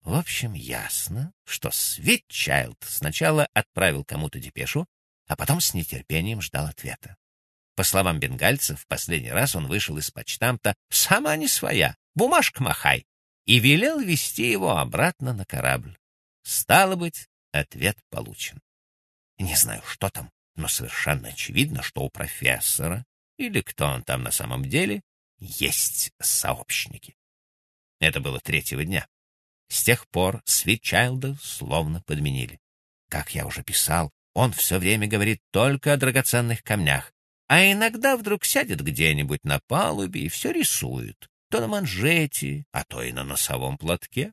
В общем, ясно, что Свитчайлд сначала отправил кому-то депешу, а потом с нетерпением ждал ответа. По словам бенгальцев, в последний раз он вышел из почтамта «сама не своя, бумажка махай», и велел везти его обратно на корабль. Стало быть, ответ получен. Не знаю, что там, но совершенно очевидно, что у профессора, или кто он там на самом деле, есть сообщники. Это было 3-го дня. С тех пор Свитчайлда словно подменили. Как я уже писал, он все время говорит только о драгоценных камнях, а иногда вдруг сядет где-нибудь на палубе и все рисует, то на манжете, а то и на носовом платке.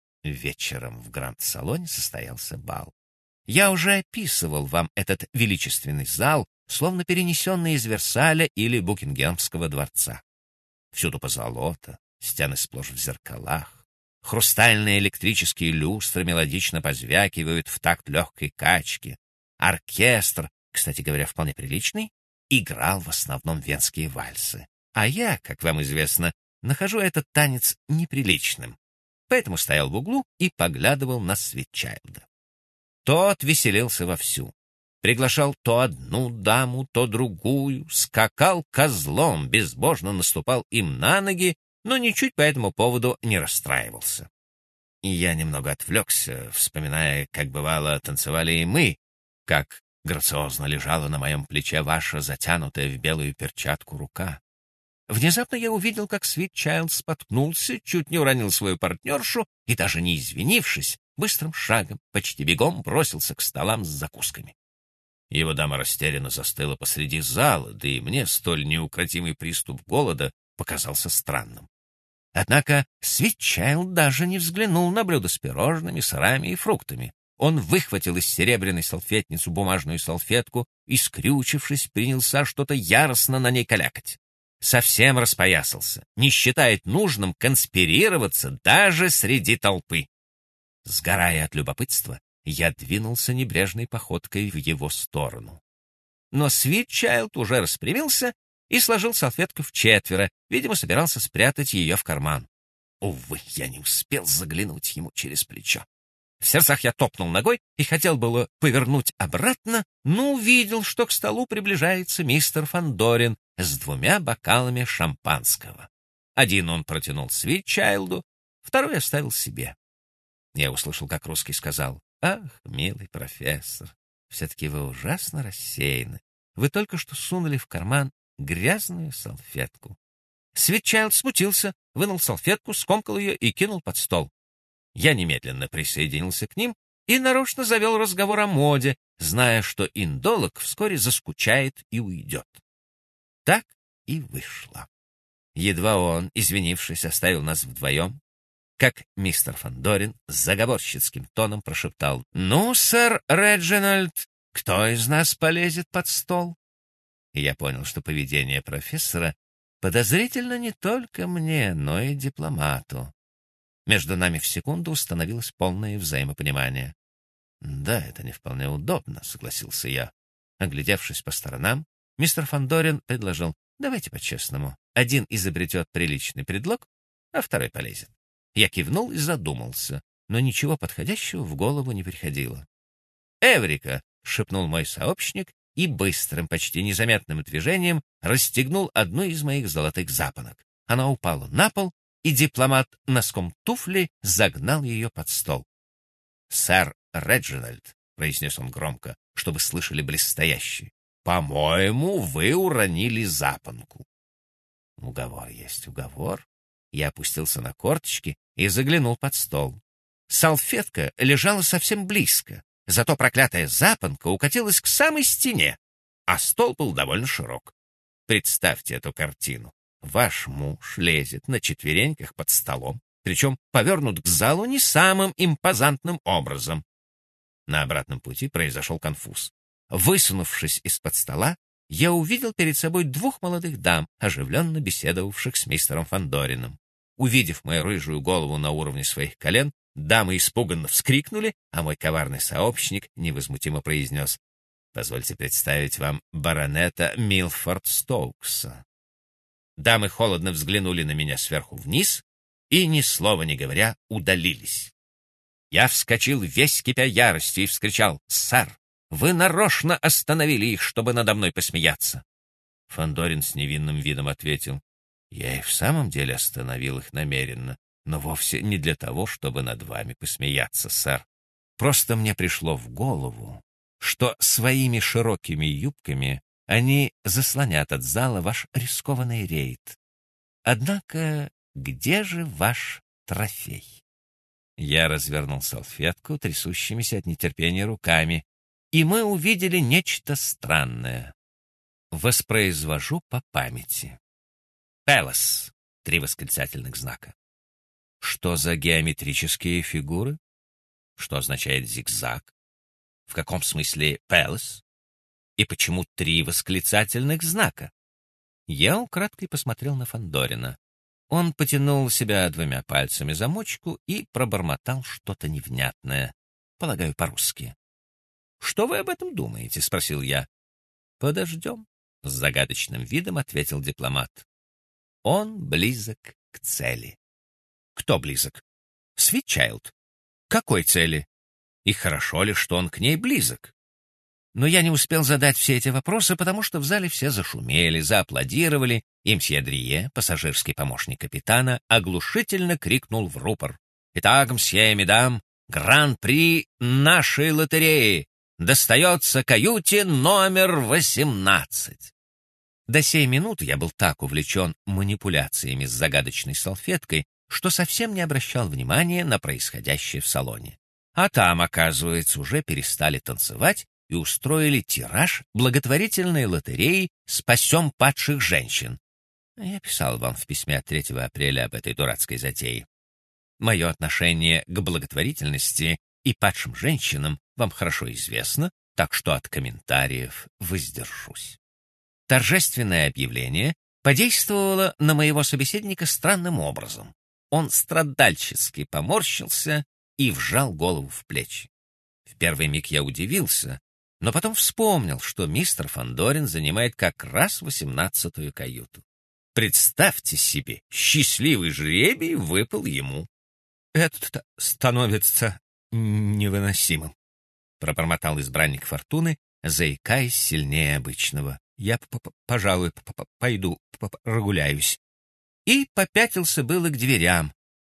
Вечером в гранд-салоне состоялся бал. Я уже описывал вам этот величественный зал, словно перенесенный из Версаля или Букингемского дворца. Всюду позолота, стены сплошь в зеркалах. Хрустальные электрические люстры мелодично позвякивают в такт легкой качки. Оркестр, кстати говоря, вполне приличный, играл в основном венские вальсы. А я, как вам известно, нахожу этот танец неприличным. Поэтому стоял в углу и поглядывал на Свитчайлда. Тот веселился вовсю. Приглашал то одну даму, то другую, скакал козлом, безбожно наступал им на ноги, но ничуть по этому поводу не расстраивался. И я немного отвлекся, вспоминая, как бывало танцевали и мы, как грациозно лежала на моем плече ваша затянутая в белую перчатку рука. Внезапно я увидел, как Свитчайлд споткнулся, чуть не уронил свою партнершу и, даже не извинившись, быстрым шагом, почти бегом бросился к столам с закусками. Его дама растерянно застыла посреди зала, да и мне столь неукротимый приступ голода показался странным. Однако Свитчайлд даже не взглянул на блюдо с пирожными, сырами и фруктами. Он выхватил из серебряной салфетницы бумажную салфетку и, скрючившись, принялся что-то яростно на ней калякать. Совсем распоясался, не считает нужным конспирироваться даже среди толпы. Сгорая от любопытства, я двинулся небрежной походкой в его сторону. Но Свитчайлд уже распрямился и сложил салфетку вчетверо, видимо, собирался спрятать ее в карман. Увы, я не успел заглянуть ему через плечо. В сердцах я топнул ногой и хотел было повернуть обратно, но увидел, что к столу приближается мистер Фандорин с 2 бокалами шампанского. Один он протянул Свитчайлду, второй оставил себе. Я услышал, как русский сказал: «Ах, милый профессор, все-таки вы ужасно рассеяны. Вы только что сунули в карман грязную салфетку». Свитчайлд смутился, вынул салфетку, скомкал ее и кинул под стол. Я немедленно присоединился к ним и нарочно завел разговор о моде, зная, что индолог вскоре заскучает и уйдет. Так и вышло. Едва он, извинившись, оставил нас вдвоем, как мистер Фандорин с заговорщицким тоном прошептал: «Ну, сэр Реджинальд, кто из нас полезет под стол?» И я понял, что поведение профессора подозрительно не только мне, но и дипломату. Между нами в секунду установилось полное взаимопонимание. «Да, это не вполне удобно», — согласился я. Оглядевшись по сторонам, мистер Фандорин предложил: «Давайте по-честному. Один изобретет приличный предлог, а второй полезет». Я кивнул и задумался, но ничего подходящего в голову не приходило. «Эврика!» — шепнул мой сообщник и быстрым, почти незаметным движением расстегнул одну из моих золотых запонок. Она упала на пол, и дипломат носком туфли загнал ее под стол. «Сэр Реджинальд», — произнес он громко, чтобы слышали близстоящие, — «по-моему, вы уронили запонку». Уговор есть уговор. Я опустился на корточки и заглянул под стол. Салфетка лежала совсем близко, зато проклятая запонка укатилась к самой стене, а стол был довольно широк. Представьте эту картину. Ваш муж лезет на четвереньках под столом, причем повернут к залу не самым импозантным образом. На обратном пути произошел конфуз. Высунувшись из-под стола, я увидел перед собой 2 молодых дам, оживленно беседовавших с мистером Фандорином. Увидев мою рыжую голову на уровне своих колен, дамы испуганно вскрикнули, а мой коварный сообщник невозмутимо произнес: «Позвольте представить вам баронета Милфорд Стоукса». Дамы холодно взглянули на меня сверху вниз и, ни слова не говоря, удалились. Я вскочил весь кипя яростью и вскричал: «Сэр, вы нарочно остановили их, чтобы надо мной посмеяться!» Фандорин с невинным видом ответил: «Я и в самом деле остановил их намеренно, но вовсе не для того, чтобы над вами посмеяться, сэр. Просто мне пришло в голову, что своими широкими юбками они заслонят от зала ваш рискованный рейд. Однако где же ваш трофей?» Я развернул салфетку трясущимися от нетерпения руками, и мы увидели нечто странное. Воспроизвожу по памяти. «Пэлас» — 3 восклицательных знака. Что за геометрические фигуры? Что означает зигзаг? В каком смысле «Пэлас»? И почему 3 восклицательных знака? Я украдкой посмотрел на Фандорина. Он потянул себя 2 пальцами за мочку и пробормотал что-то невнятное, полагаю, по-русски. «Что вы об этом думаете?» — спросил я. «Подождем», — с загадочным видом ответил дипломат. «Он близок к цели». «Кто близок?» «Свитчайлд». «Какой цели? И хорошо ли, что он к ней близок?» Но я не успел задать все эти вопросы, потому что в зале все зашумели, зааплодировали, и мсье Дрие, пассажирский помощник капитана, оглушительно крикнул в рупор: «Итак, мсье и медам, гран-при нашей лотереи достается каюте номер 18». До сей минуты я был так увлечен манипуляциями с загадочной салфеткой, что совсем не обращал внимания на происходящее в салоне. А там, оказывается, уже перестали танцевать и устроили тираж благотворительной лотереи «Спасем падших женщин». Я писал вам в письме от 3 апреля об этой дурацкой затее. Мое отношение к благотворительности и падшим женщинам вам хорошо известно, так что от комментариев воздержусь. Торжественное объявление подействовало на моего собеседника странным образом. Он страдальчески поморщился и вжал голову в плечи. В первый миг я удивился, но потом вспомнил, что мистер Фандорин занимает как раз 18-ю каюту. Представьте себе, счастливый жребий выпал ему. «Это становится невыносимым», — пробормотал избранник фортуны, заикаясь сильнее обычного. «Я, пожалуй, пойду прогуляюсь». И попятился было к дверям.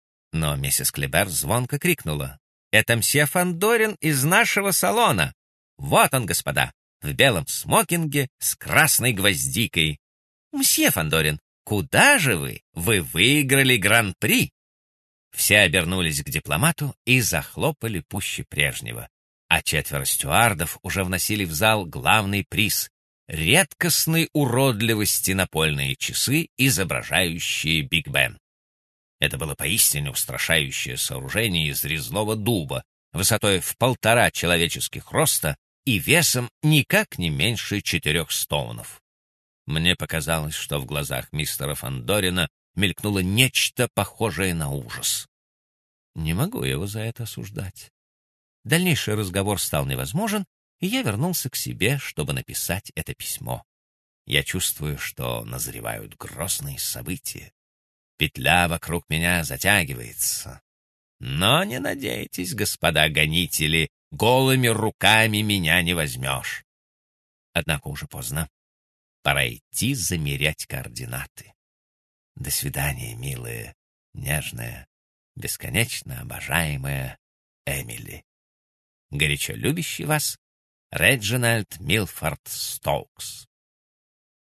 Но миссис Клебер звонко крикнула: «Это мсье Фандорин из нашего салона! Вот он, господа, в белом смокинге с красной гвоздикой! Мсье Фандорин, куда же вы? Вы выиграли гран-при!» Все обернулись к дипломату и захлопали пуще прежнего. А 4 стюардов уже вносили в зал главный приз — редкостной уродливости напольные часы, изображающие Биг Бен. Это было поистине устрашающее сооружение из резного дуба, высотой в 1,5 человеческих роста и весом никак не меньше 4 стоунов. Мне показалось, что в глазах мистера Фандорина мелькнуло нечто похожее на ужас. Не могу его за это осуждать. Дальнейший разговор стал невозможен, и я вернулся к себе, чтобы написать это письмо. Я чувствую, что назревают грозные события. Петля вокруг меня затягивается. Но не надейтесь, господа гонители, голыми руками меня не возьмешь. Однако уже поздно. Пора идти замерять координаты. До свидания, милая, нежная, бесконечно обожаемая Эмили. Горячо любящий вас Реджинальд Милфорд Стоукс.